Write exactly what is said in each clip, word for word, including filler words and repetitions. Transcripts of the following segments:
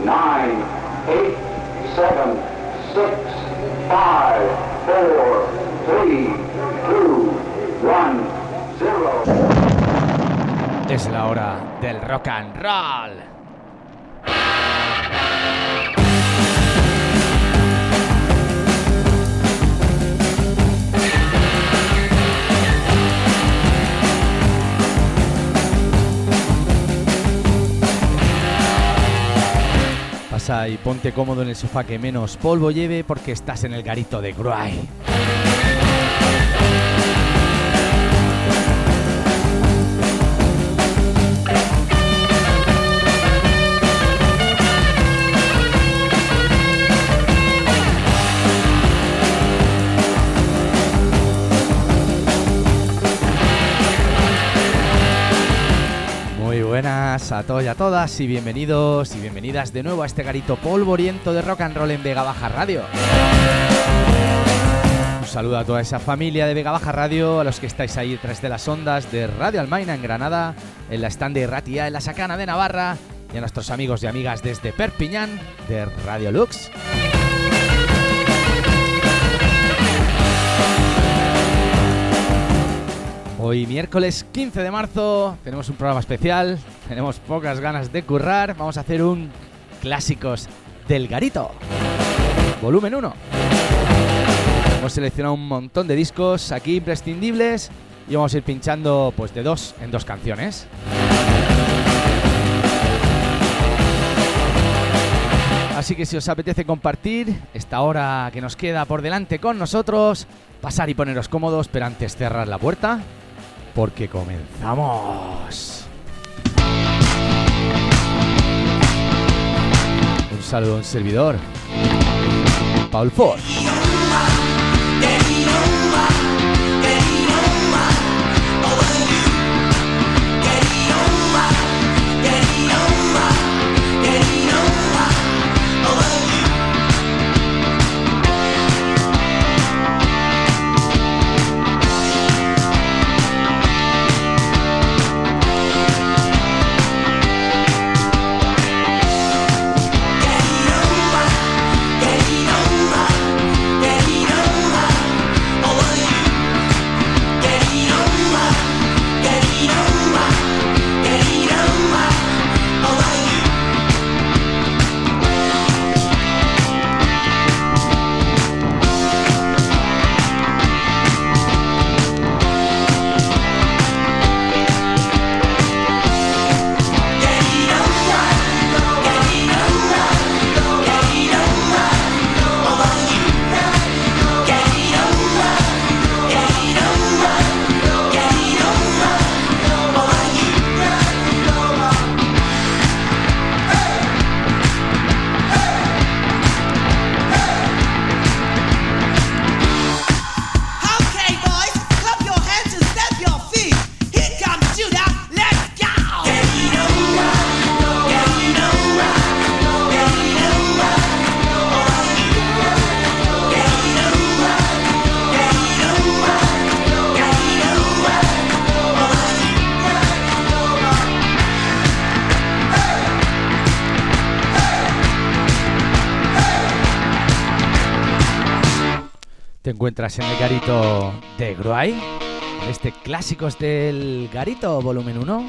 nine, eight, seven, six, five, four, three, two, one, zero. Es la hora del rock and roll. Pasa y ponte cómodo en el sofá que menos polvo lleve porque estás en el garito de Gruay. Buenas a todos y a todas y bienvenidos y bienvenidas de nuevo a este garito polvoriento de rock and roll en Vega Baja Radio. Un saludo a toda esa familia de Vega Baja Radio, a los que estáis ahí detrás de las ondas de Radio Almaina en Granada, en la stand de Ratia en la Sacana de Navarra y a nuestros amigos y amigas desde Perpiñán de Radio Lux. Hoy miércoles quince de marzo tenemos un programa especial, tenemos pocas ganas de currar, vamos a hacer un Clásicos del Garito, volumen uno. Hemos seleccionado un montón de discos aquí imprescindibles y vamos a ir pinchando pues de dos en dos canciones. Así que si os apetece compartir esta hora que nos queda por delante con nosotros, pasar y poneros cómodos, pero antes cerrar la puerta, porque comenzamos. Un saludo a un servidor, Paul Ford. Te encuentras en el garito de Gruay, este Clásicos del Garito volumen uno.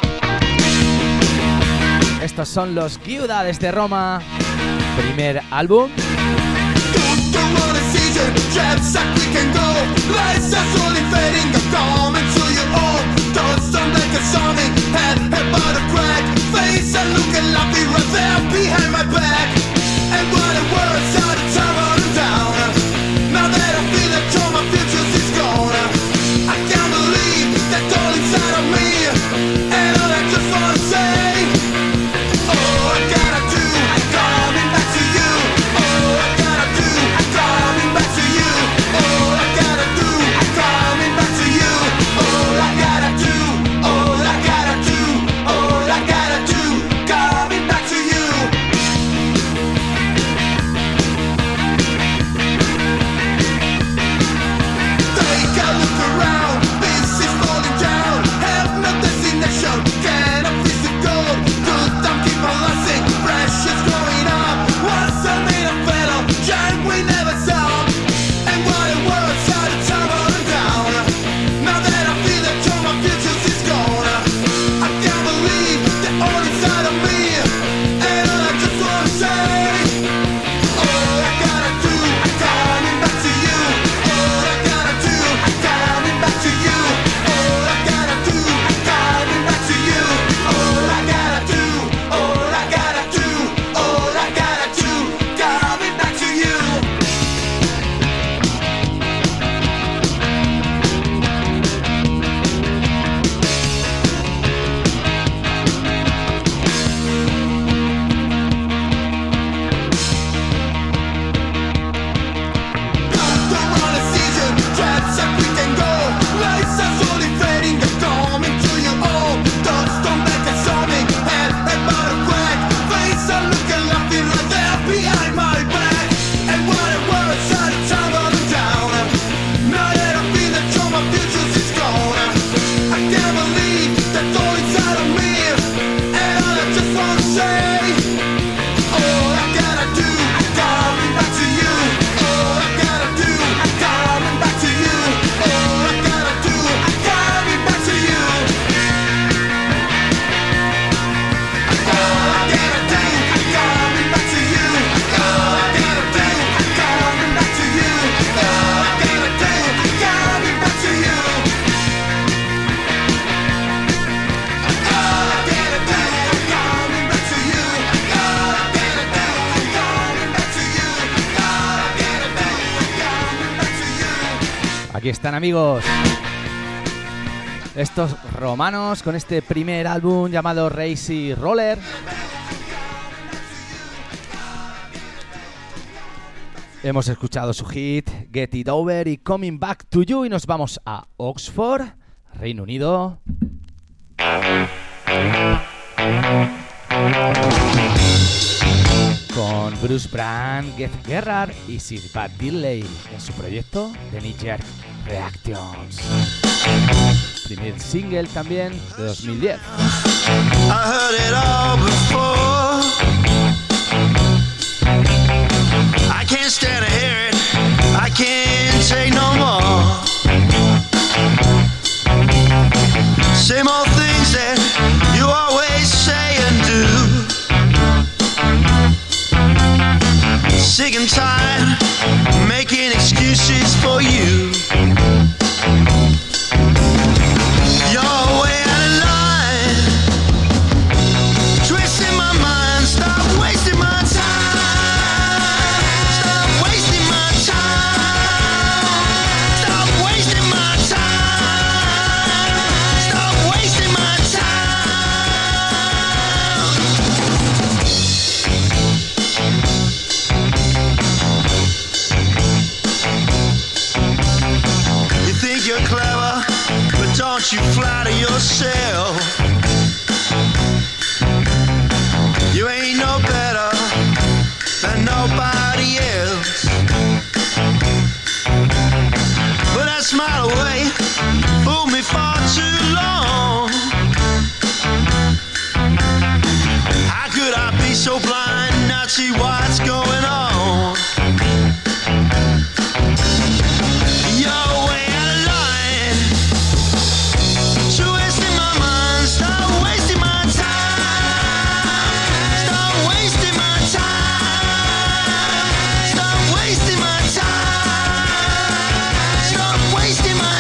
Estos son los Giuda desde Roma, primer álbum. Gotta Aquí están, amigos, estos romanos con este primer álbum llamado Racy Roller. Hemos escuchado su hit Get It Over y Coming Back to You y nos vamos a Oxford, Reino Unido. Con Bruce Brand, Jeff Gerrard y Sir Pat Diddley en su proyecto The Knee Jerk Reactions. Primer single también de dos mil diez. I heard it all before. I can't stand to hear it. I can't take no more. Same old things that you always say and do. Sick and tired, making excuses for you. You're way out of line, twisting my mind. Stop wasting my time. Stop wasting my time. Stop wasting my time. Stop wasting my You think you're clever, but don't you flatter yourself. You ain't no better than nobody else. But that smile away fooled me far too long. How could I be so blind, not see what's going on? You're way out of line, so wasting my mind. Stop wasting my time. Stop wasting my time. Stop wasting my time. Stop wasting my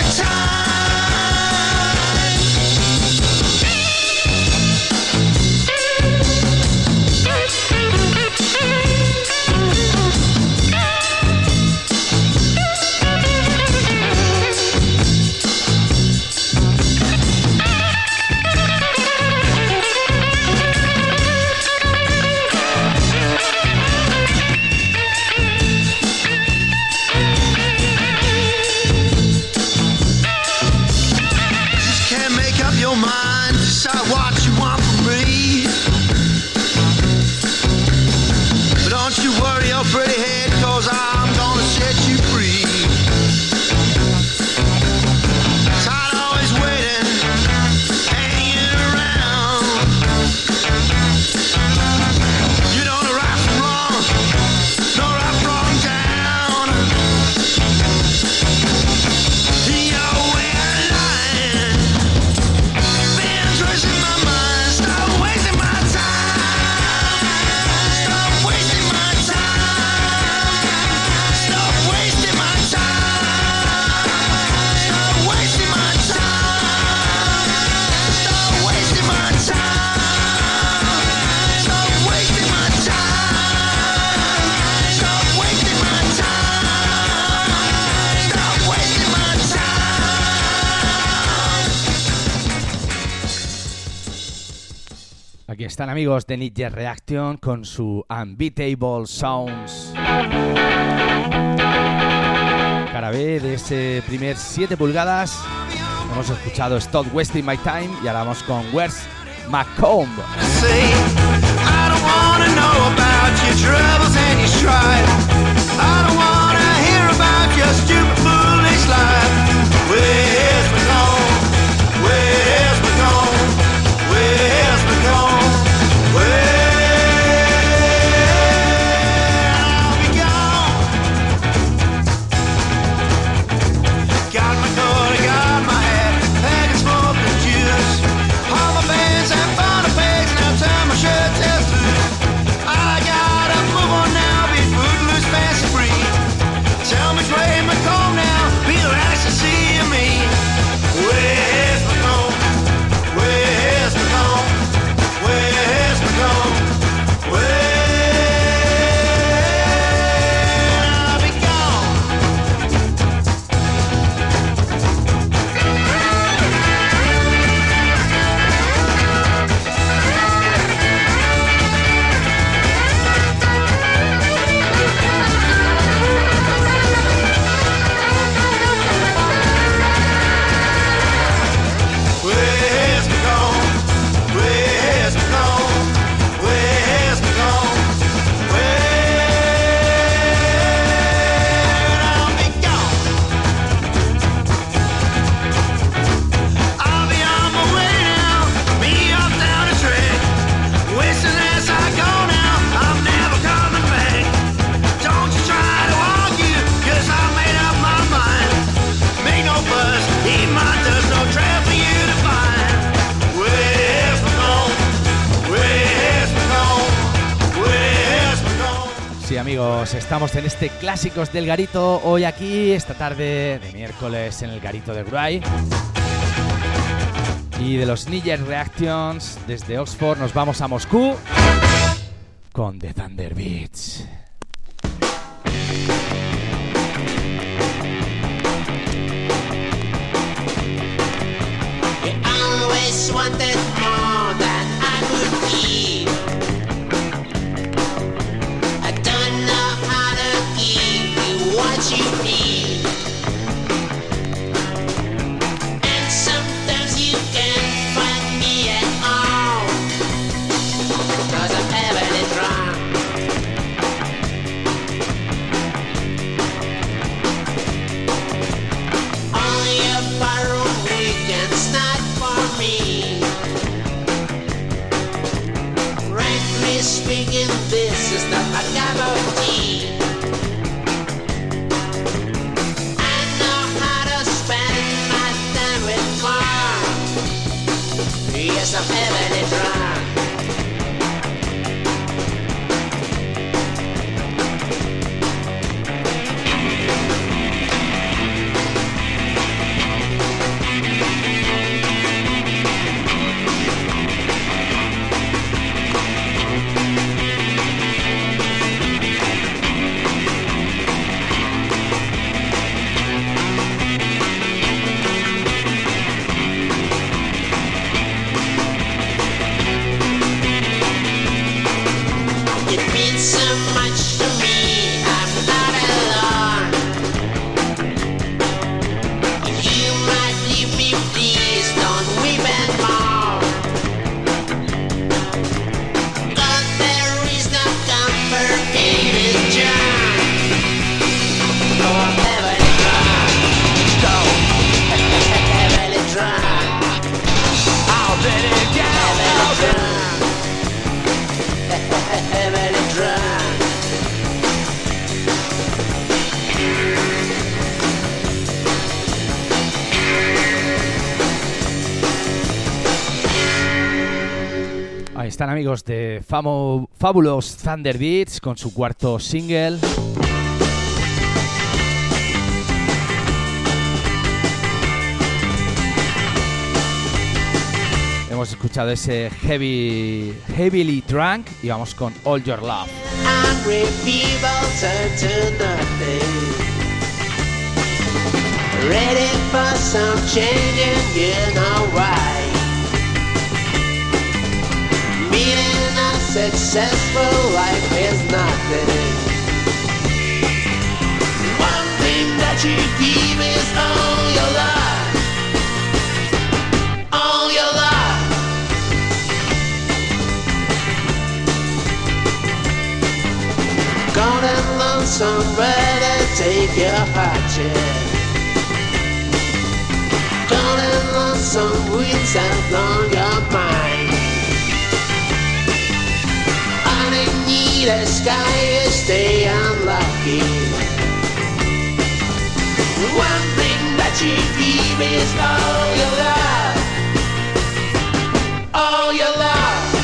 Aquí están, amigos, de Knee Jerk Reaction con su Unbeatable Sounds. Cara B de ese primer siete pulgadas. Hemos escuchado Stop Wasting My Time y ahora vamos con Where's Macomb. Turn my Sí, amigos, estamos en este Clásicos del Garito, hoy aquí, esta tarde de miércoles en el Garito de Gruay. Y de los Knee Reactions, desde Oxford nos vamos a Moscú con The Thunderbeats. You always wanted more than I could give. I don't know how to give you what you need. And sometimes you can't find me at all, 'cause I'm heavily drunk. All your borrowed weekends not for me. Frankly speaking, this is not my cup of tea. I know how to spend my time with fun. Yes, I'm heavily drunk. It means so much to me, I'm not alone. If you might leave me, please don't weep and mourn. 'Cause there is no comfort in this journey. Oh, I'm heavily drunk. Go. Heavily drunk. How did it get? Heavily drunk. Heavily drunk. Ahí están, amigos, de Famo, Fabulous Thunderbeats con su cuarto single. Hemos escuchado ese heavy, Heavily Drunk y vamos con All Your Love. Hungry people turn to nothing. Ready for some change and you know why. Meaning a successful life is nothing. One thing that you give is all your love. All your love. Gone and lost somewhere to take your heart, yeah. Gone and lost some winds out on your mind. Underneath the sky you stay unlucky. One thing that you give is all your love. All your love.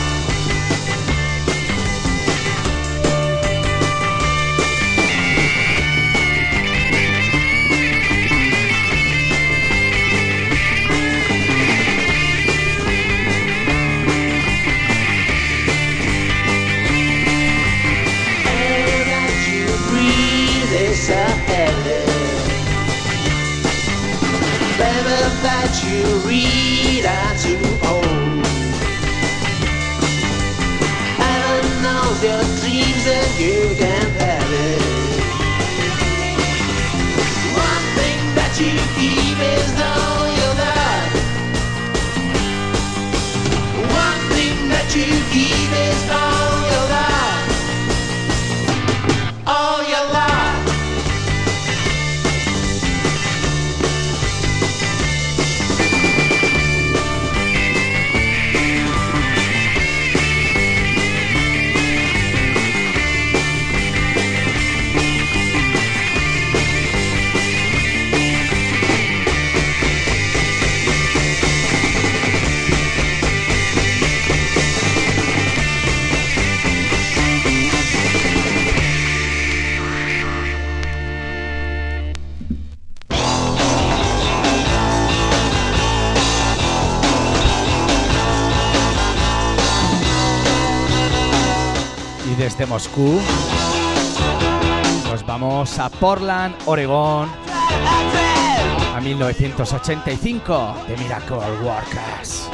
Air that you breathe is a heaven. Paper that you read are too old. Heaven knows your dreams and you can have it. One thing that you give is all your love. One thing that you give is all your love. All your love. Y desde Moscú nos vamos a Portland, Oregón, a mil novecientos ochenta y cinco, The Miracle Workers.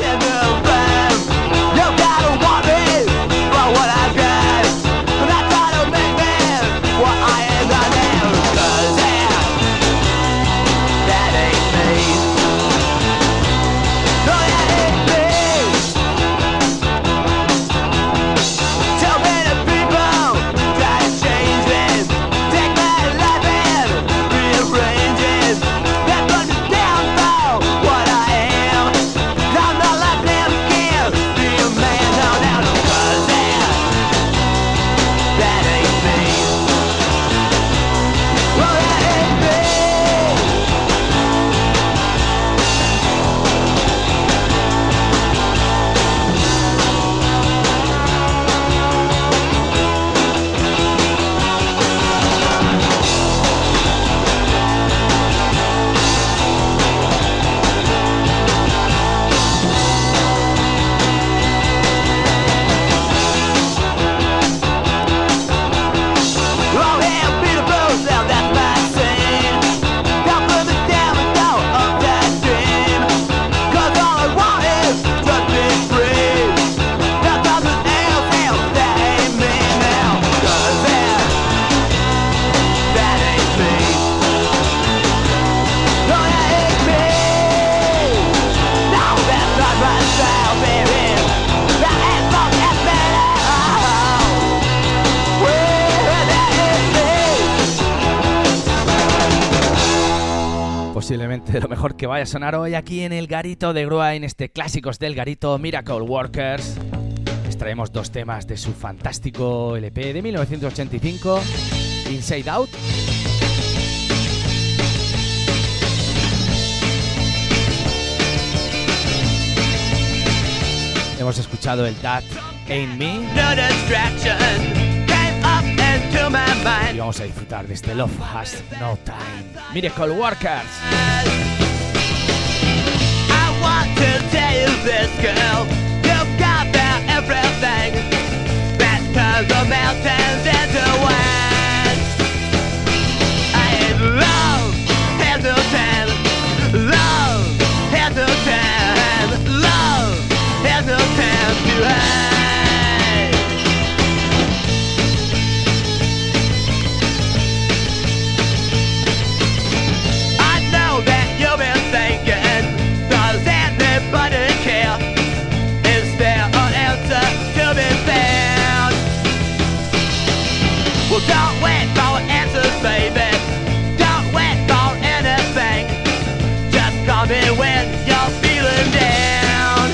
Posiblemente de lo mejor que vaya a sonar hoy aquí en el Garito de Grúa, en este Clásicos del Garito, Miracle Workers. Les traemos dos temas de su fantástico L P de mil novecientos ochenta y cinco, Inside Out. Hemos escuchado el That Ain't Me. No distraction came up into my mind. Y vamos a disfrutar de este Love Has No Time, Miracle Workers. I want to tell you this, girl. You've got about everything that turns the mountains into wine. And love has no time. Love has no time. Love has no time to hide. Anybody care? Is there an answer to be found? Well, don't wait for answers, baby. Don't wait for anything. Just call me when you're feeling down.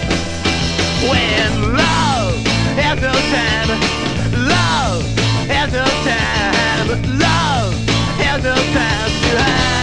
When love has no time, love has no time, love has no time to hide.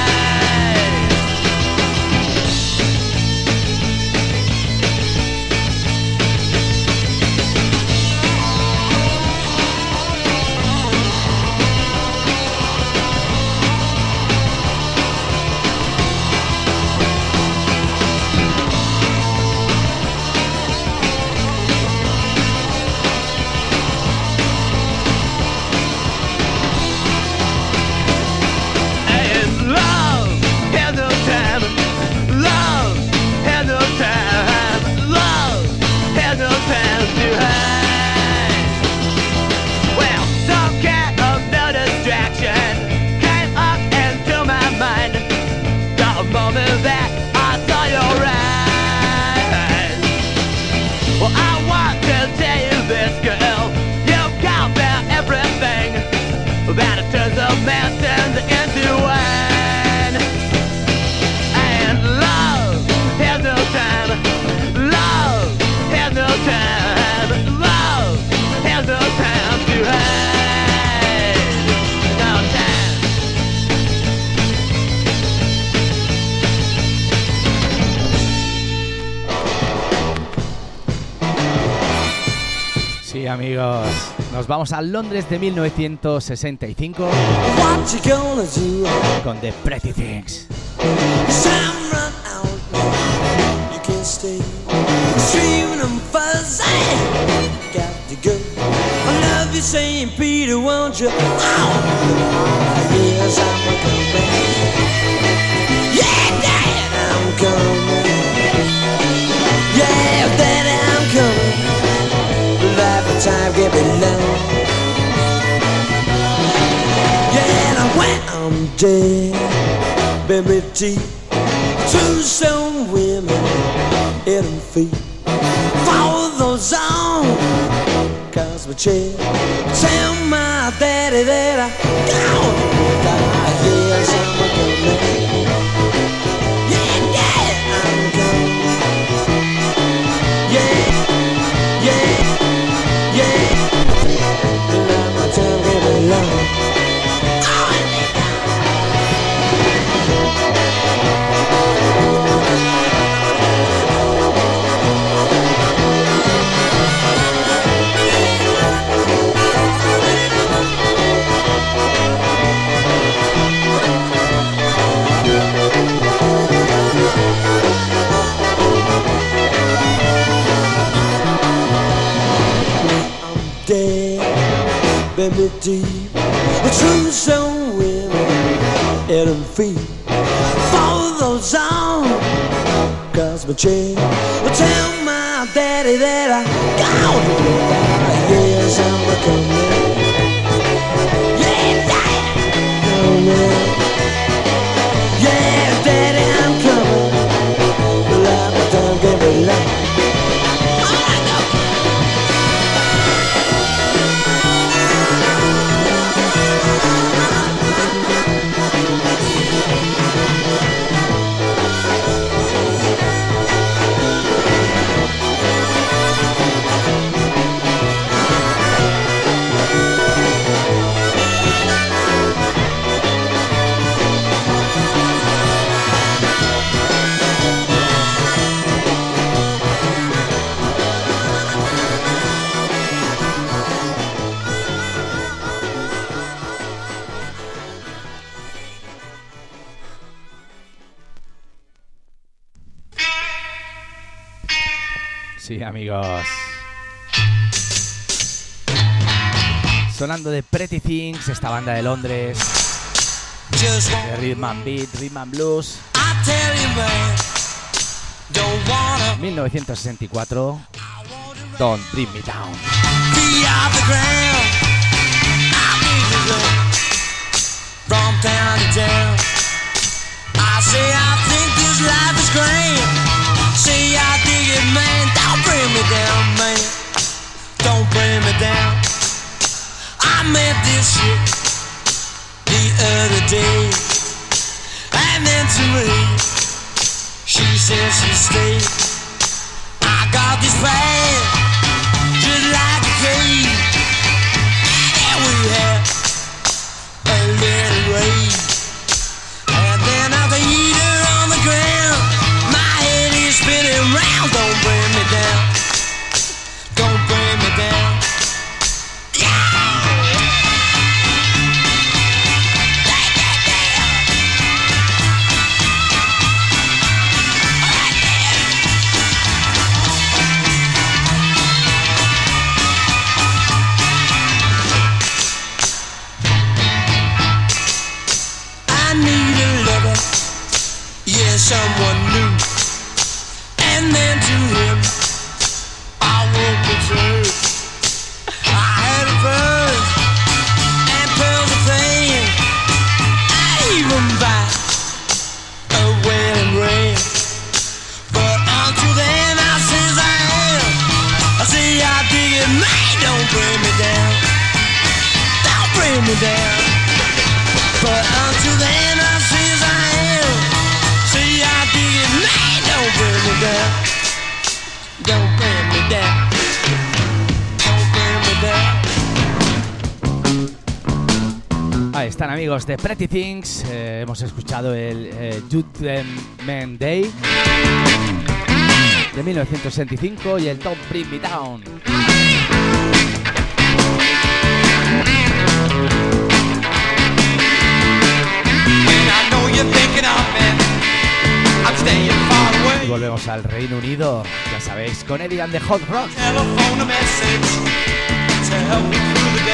Sí, amigos, nos vamos a Londres de mil novecientos sesenta y cinco con The Pretty Things. Screaming and fussing, got to go. I love love you, Saint Peter, won't you? Oh, yes, I'm coming. Yeah, Dad, I'm coming. Yeah, Daddy, I'm coming. Life and time get me low. Yeah, and when I'm dead, baby, deep, two some women in them feet. Follow those on, cause my chair. Tell my daddy that I gone. Yes, I'm coming. Yeah, yeah, I'm coming. Yeah, yeah, yeah. Now my time getting long. Baby deep, the true some women at them feet. Follow those on, cause my chain. Well, tell my daddy that I gone. Yes, I'm coming. Yeah, daddy, coming. Yeah, daddy, I'm coming. Like my time can't be long. Sí, amigos. Sonando de Pretty Things, esta banda de Londres, de Rhythm and Beat, Rhythm and Blues. mil novecientos sesenta y cuatro, Don't Bring Me Down. From town to town, I say I think this life is great. Say I dig it, man. Don't bring me down, man. Don't bring me down. I met this shit the other day, and then to me, she said she stayed. I got this bad, just like a cave, and we had a little rain, and then I eat her on the ground. My head is spinning round. Don't bring me down. Don't bring me down. I need a lover, yeah, someone new. And then to him, I won't return. I had a purse and pearls of fame. I even buy a wedding ring. But until then, I says I am. I say I dig it, man. Don't bring me down. Don't bring me down. But until then, I says I am. Say I dig it, man. Don't bring me down. Don't bring me down. Don't bring me down. Ahí están, amigos de Pretty Things. Eh, hemos escuchado el eh, Judgment Day de mil novecientos sesenta y cinco y el Don't Bring Me Down. Y volvemos al Reino Unido, ya sabéis, con Eddie and the Hot Rods. Telephone a message to help me through the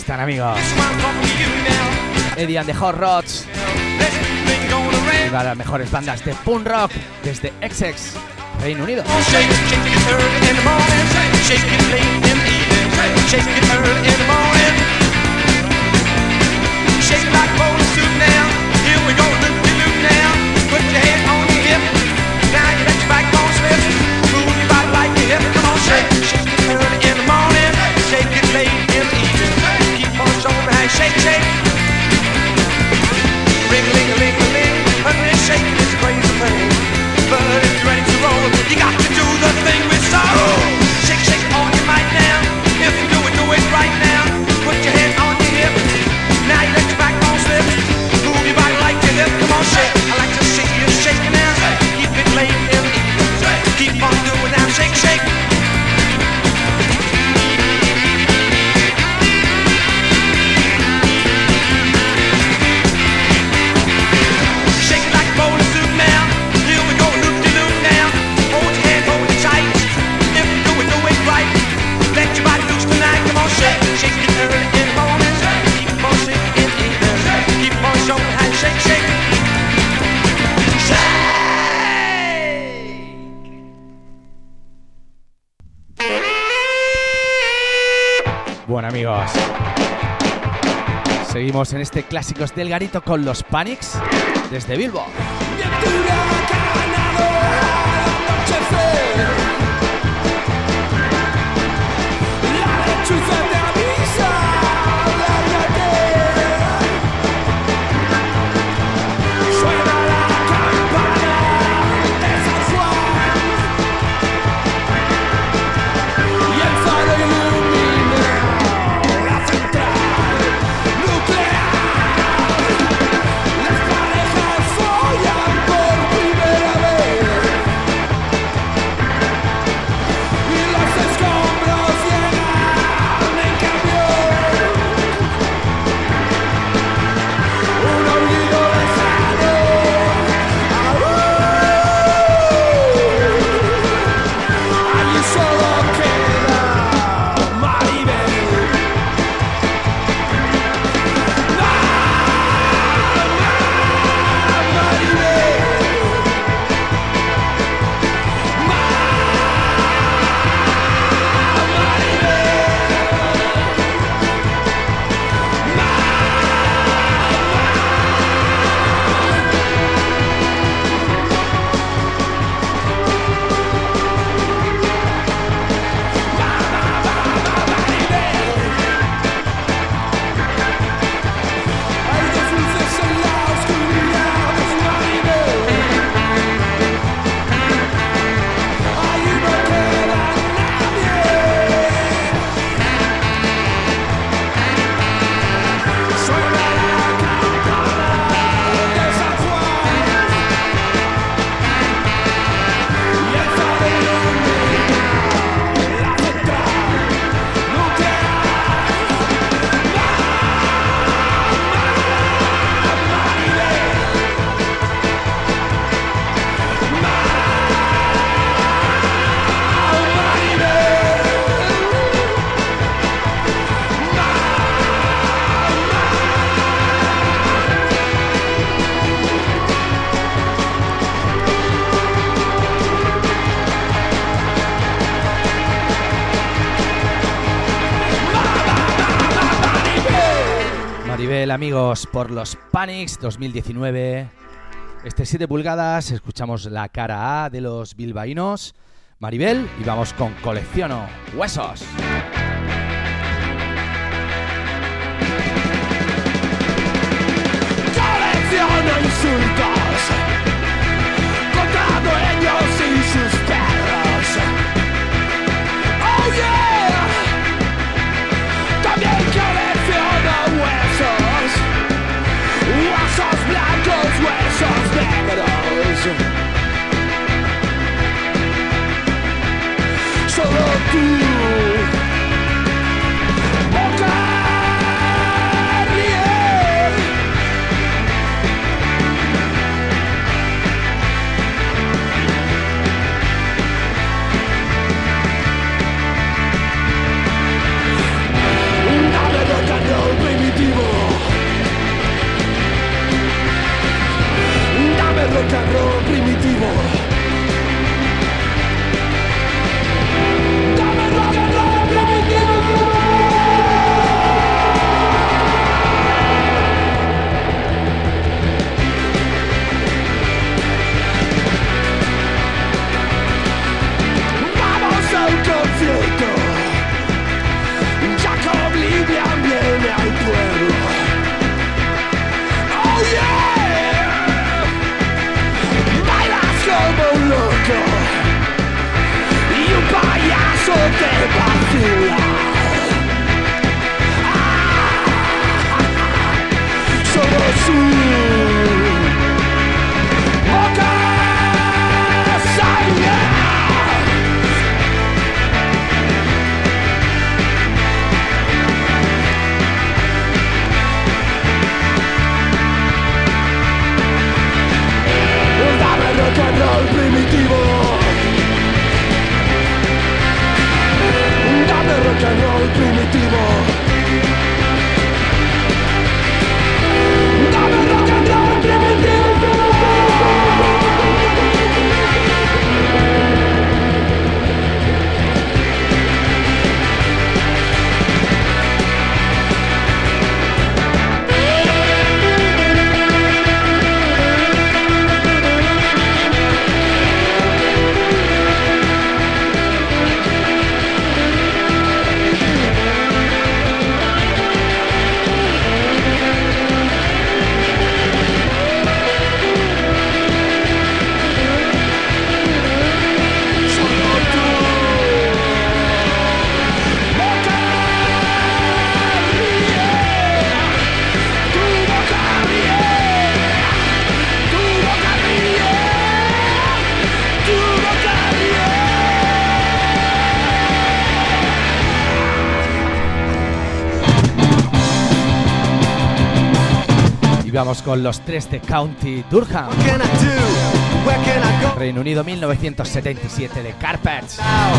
están, amigos? Eddie and the Hot Rods, una de las mejores bandas de punk rock desde Essex, Reino Unido. Shake, shake. Ring, ling, a ling, a ling. And shaking is a crazy thing. But if you're ready to roll, you got to do the thing with soul. Shake, shake all your might now. If you do it, do it right now. Put your head on your hip. Now you let your backbone slip. Move your body like your hip. Come on, shake. I like to see you shaking now. Keep it late and keep on doing now. Shake, shake. Bueno, amigos, seguimos en este Clásicos del Garito con los Panics desde Bilbo. Amigos, por los Panics dos mil diecinueve. Este siete pulgadas, escuchamos la cara A de los bilbaínos, Maribel, y vamos con Colecciono Huesos. Colecciono insultos contra dueños y sus perros. Oh yeah. También colecciono huesos. Huesos blancos, huesos negros. Solo tú. No, no, no, no. eso te vacila. Solo su boca sangre. Dame rock and roll primitivo. Dame rock and roll primitivo. Dame rock and roll primitivo. Vamos con los tres de County Durham. Reino Unido mil novecientos setenta y siete de Carpets.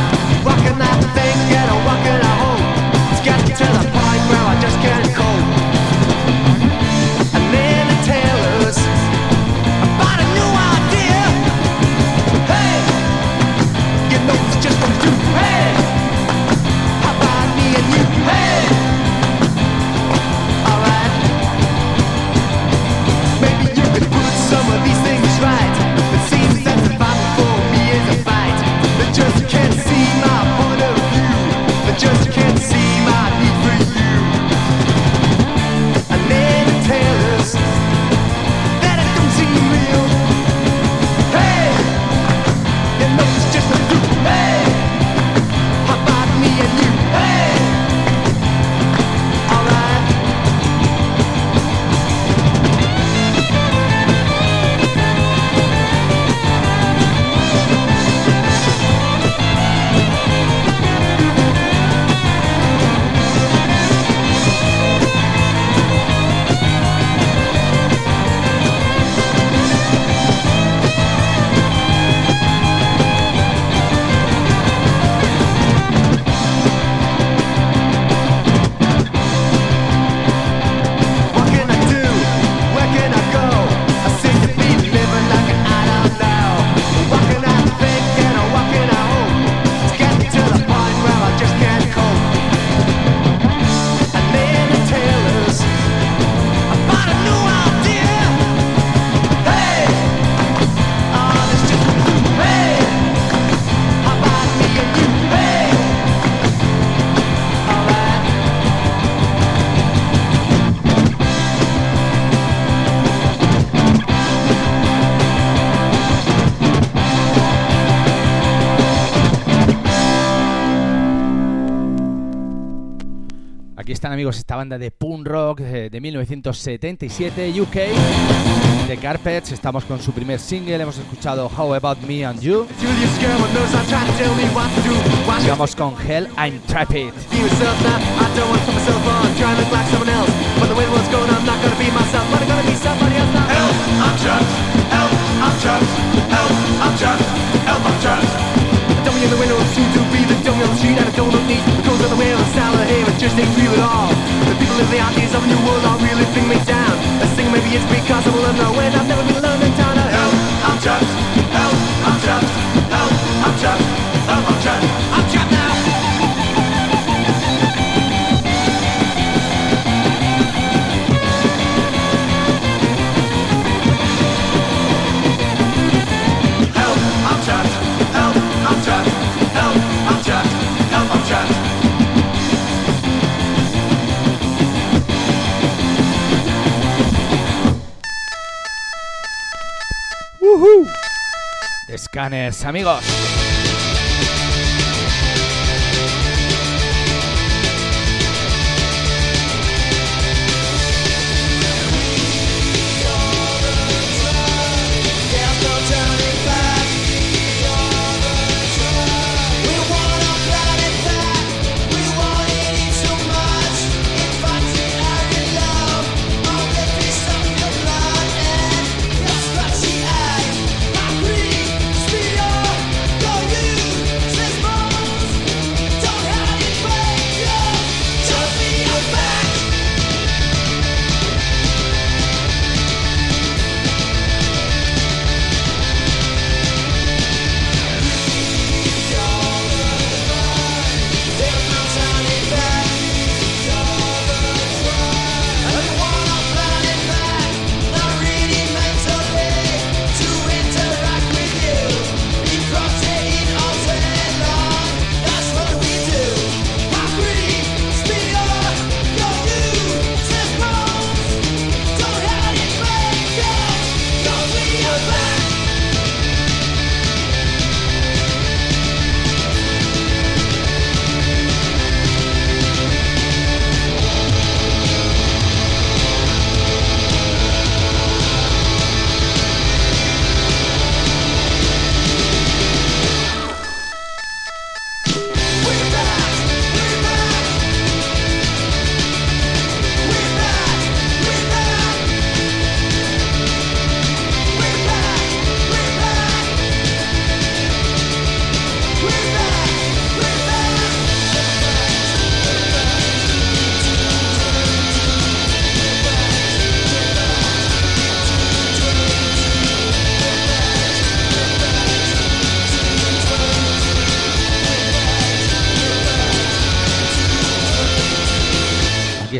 Just can't see my need for you. And then the tailors that it don't seem real. Hey, you know it's just a fluke. Hey, how about me and you? Hey, alright. Amigos, esta banda de punk rock de, de mil novecientos setenta y siete, U K, de Carpets. Estamos con su primer single, hemos escuchado How About Me and You. Sigamos con Hell, I'm Trapped. Dummy in the window, soon to be the dummy on the street, and I don't need because of the way of the salad here, it just ain't real at all. The people in the ideas of a new world are really bring me down. I sing maybe it's because I will learn when I've never been alone in town. Help, I'm trapped. Help, I'm trapped. Help, I'm trapped. Help, I'm trapped. I'm trapped now. Help, I'm trapped. Help, I'm trapped. Help, I'm trapped. Help, I'm trapped. The Scanners, amigos.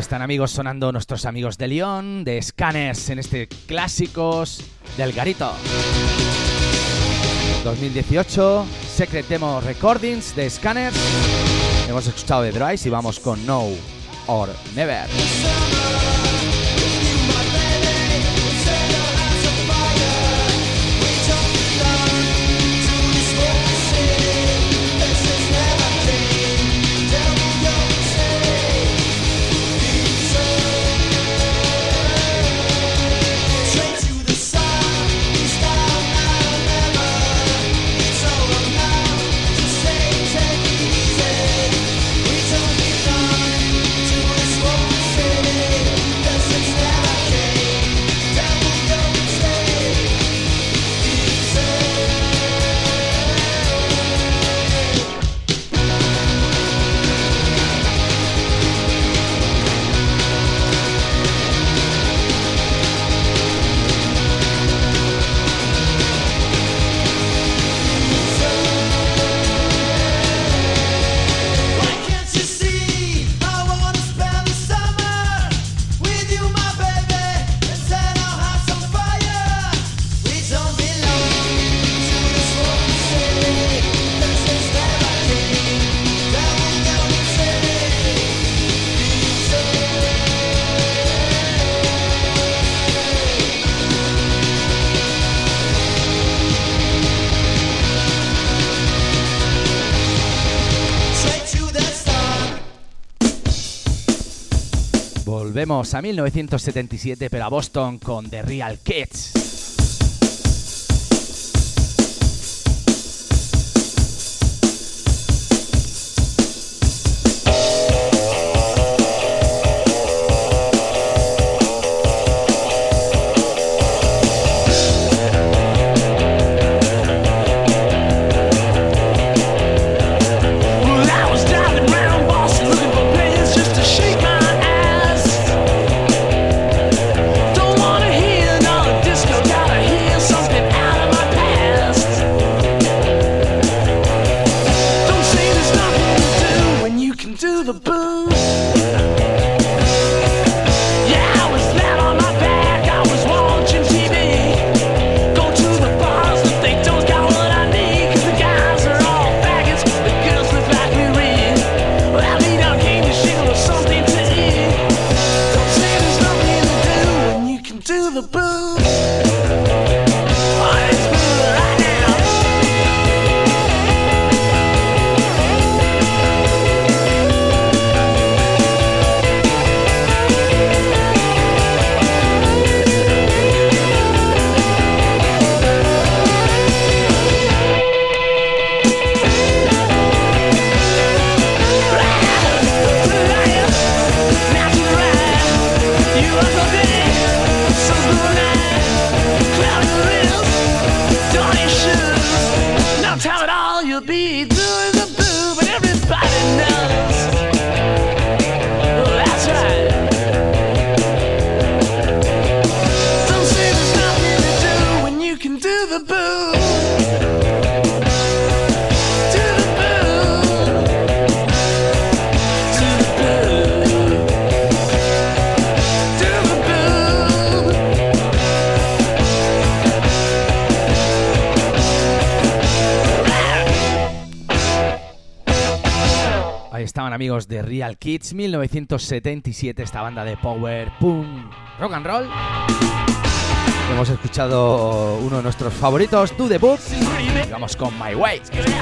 están, amigos, sonando nuestros amigos de Lyon, de Scanners, en este Clásicos del Garito. dos mil dieciocho, Secret Demo Recordings de Scanners. Hemos escuchado The Dries y vamos con Now or Never. Volvemos a mil novecientos setenta y siete, pero a Boston con The Real Kids. Amigos de Real Kids, mil novecientos setenta y siete, esta banda de power, punk, rock and roll. Hemos escuchado uno de nuestros favoritos, Do The Book, y vamos con My Way.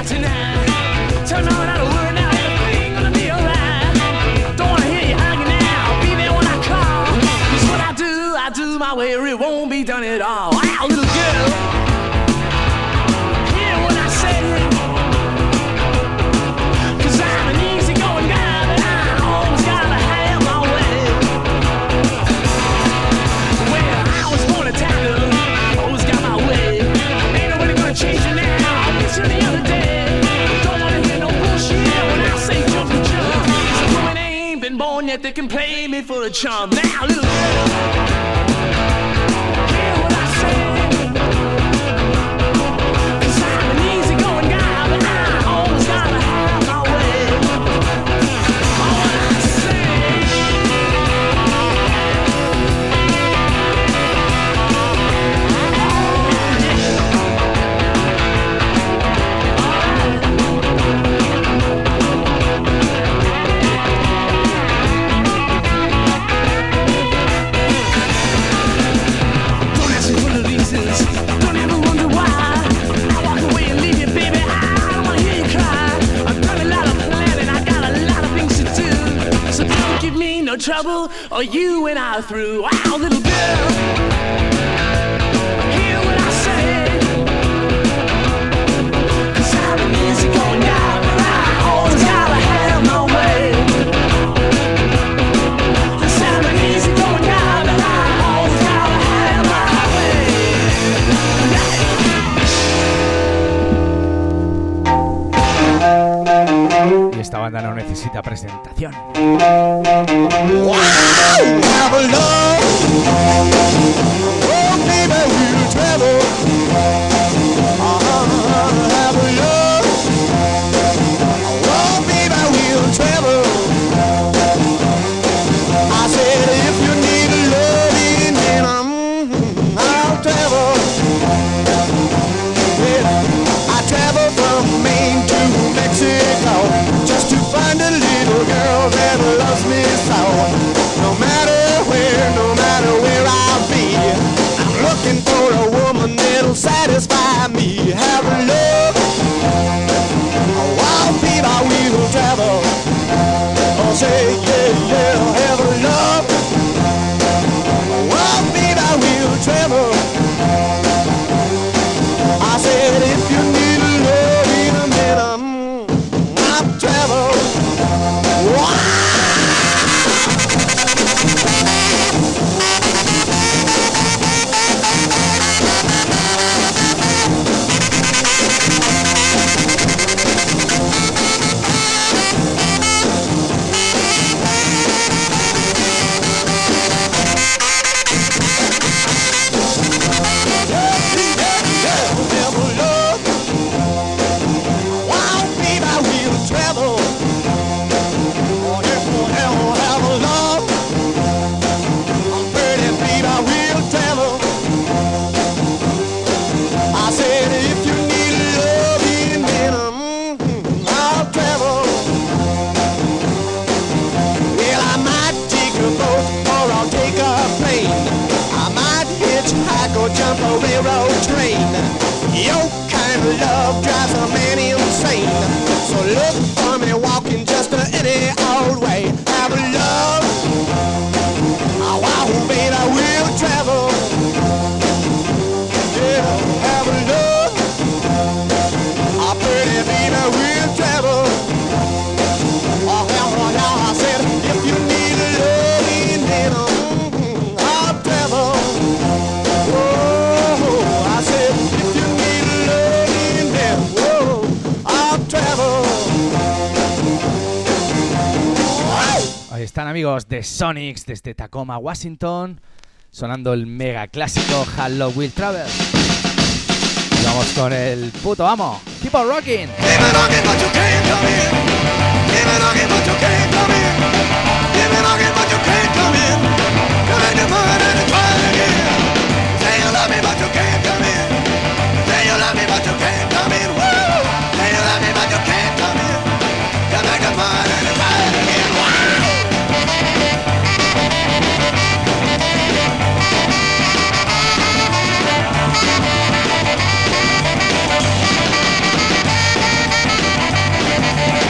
They can play me for a chump. Now, little girl, hear what I say. 'Cause I'm an easygoing guy, but I always gotta have my way. All I say. no trouble, or you and I through. Wow, little girl, hear what I say. 'Cause I'm easy going down, but I always gotta have my way. 'Cause I'm easy going down, but I always gotta have my way. Y esta banda no necesita presentación. Wow, have a love. Oh, baby, we'll travel. Uh-huh, have a love. Oh, baby, we'll travel. I said, if you need a loving, then I'm, I'll travel. Yeah, I travel from Maine to Mexico just to find a little girl that loves me so. No matter where, no matter where I'll be, I'm looking for a woman that'll satisfy me. Have a love, a wild babe, I will travel. Oh, say yeah, yeah, have a love, a wild babe, I will travel. I said if you need a love in a minute, I'll travel. Wow. Jump a railroad train. Your kind of love drives a man insane. So look for me walking just any old way. Have a love, oh, wow, baby, I will travel. Yeah, have a love, oh, pretty baby, I will travel. Oh, hell, oh, hell, I said, if you need a loving, then mm, I'll travel. Ahí están, amigos de Sonics desde Tacoma, Washington, sonando el mega clásico Hello Will Travel. Y vamos con el puto amo, Keep on Rocking. We'll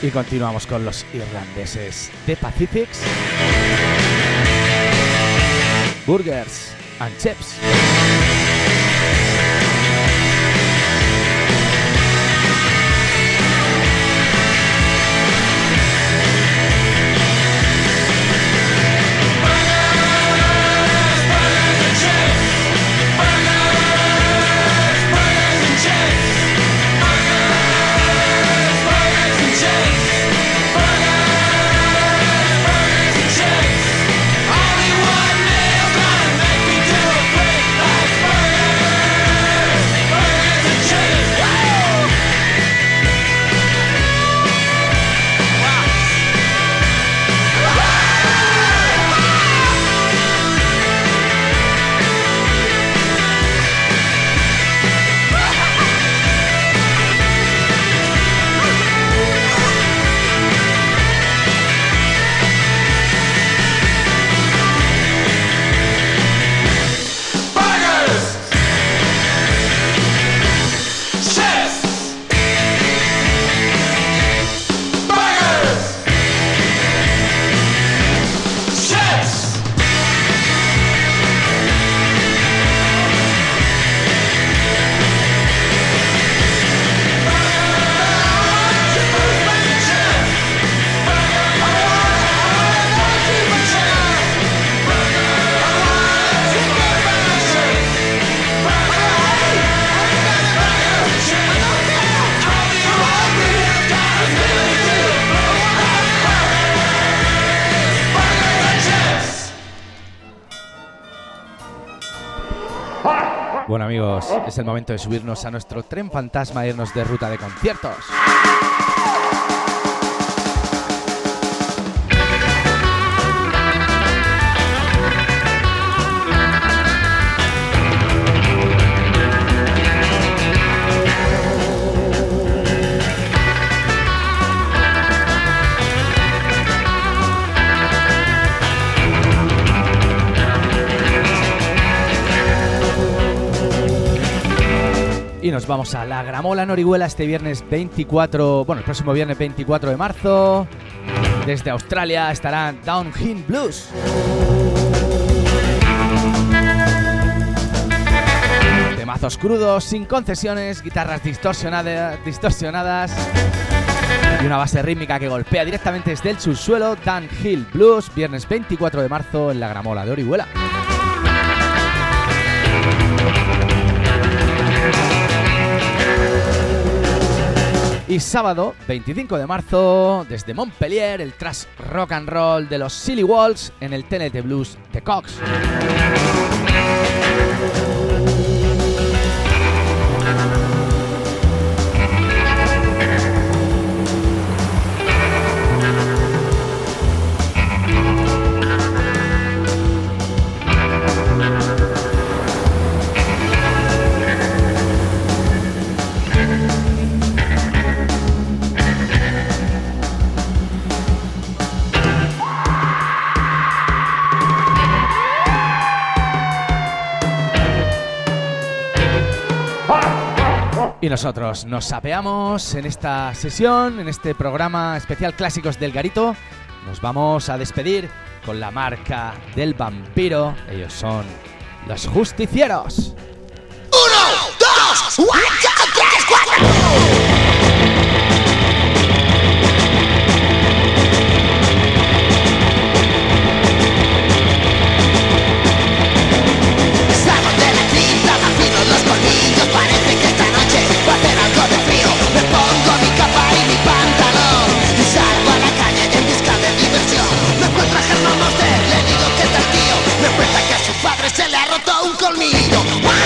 Y continuamos con los irlandeses The Pacifics, Burgers and Chips. Bueno amigos, es el momento de subirnos a nuestro tren fantasma e irnos de ruta de conciertos. Y nos vamos a la Gramola en Orihuela este viernes veinticuatro, bueno, el próximo viernes veinticuatro de marzo. Desde Australia estarán Downhill Blues. Temazos crudos, sin concesiones, guitarras distorsionada, distorsionadas y una base rítmica que golpea directamente desde el subsuelo. Downhill Blues, viernes veinticuatro de marzo en la Gramola de Orihuela. Y sábado, veinticinco de marzo, desde Montpellier, el thrash rock and roll de los Silly Walls en el T N T Blues de Cox. Y nosotros nos sapeamos en esta sesión, en este programa especial Clásicos del Garito. Nos vamos a despedir con la marca del vampiro. Ellos son los Justicieros. Uno, dos, one, two, tres, cuatro. Se le ha roto un colmillo.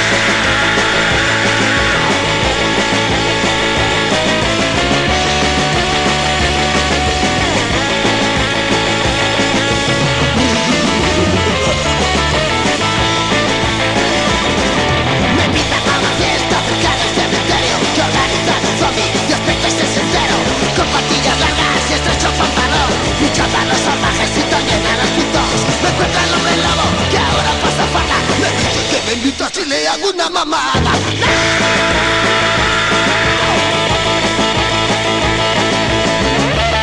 Me invitan a una fiesta cerca del cementerio que organizan un zombie de aspecto sesentero, con patillas largas y estrecho pantalón, luchando a los salvajes y también a los putos. Me encuentra el hombre lobo que ahora pasa fatal. Me dice que me invita si le hago una mamada. ¡No!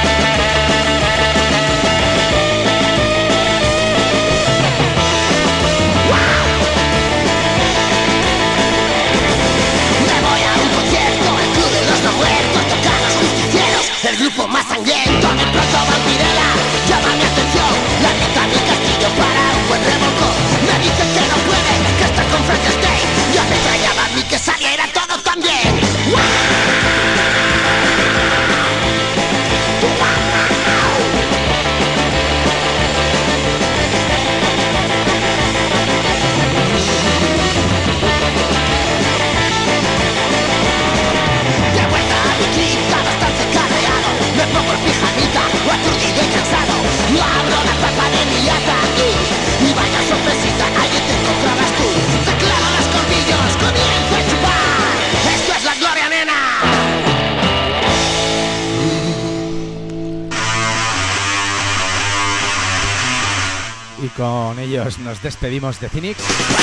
con ellos nos despedimos de Cynics.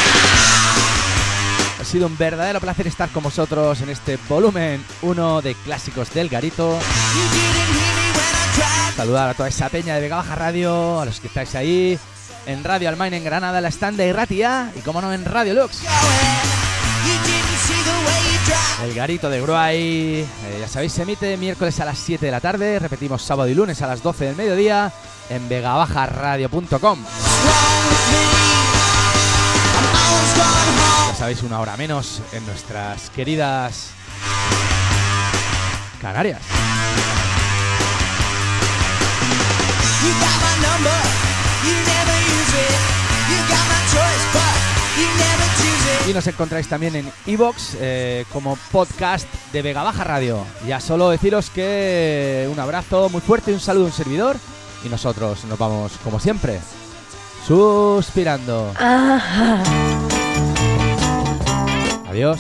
Ha sido un verdadero placer estar con vosotros en este volumen uno de Clásicos del Garito. Saludar a toda esa peña de Vega Baja Radio, a los que estáis ahí en Radio Almain en Granada, la stand de Ratia, y como no en Radio Lux. El Garito de Gruay, eh, ya sabéis, se emite miércoles a las siete de la tarde, repetimos sábado y lunes a las doce del mediodía en vega baja radio punto com. Ya sabéis, una hora menos en nuestras queridas Canarias. Y nos encontráis también en iVoox eh, como podcast de Vega Baja Radio. Ya solo deciros que un abrazo muy fuerte y un saludo a un servidor. Y nosotros nos vamos, como siempre, suspirando. Ajá. Adiós.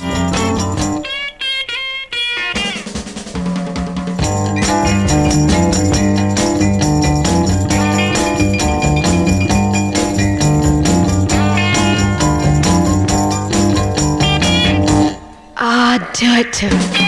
Ah, do it to me.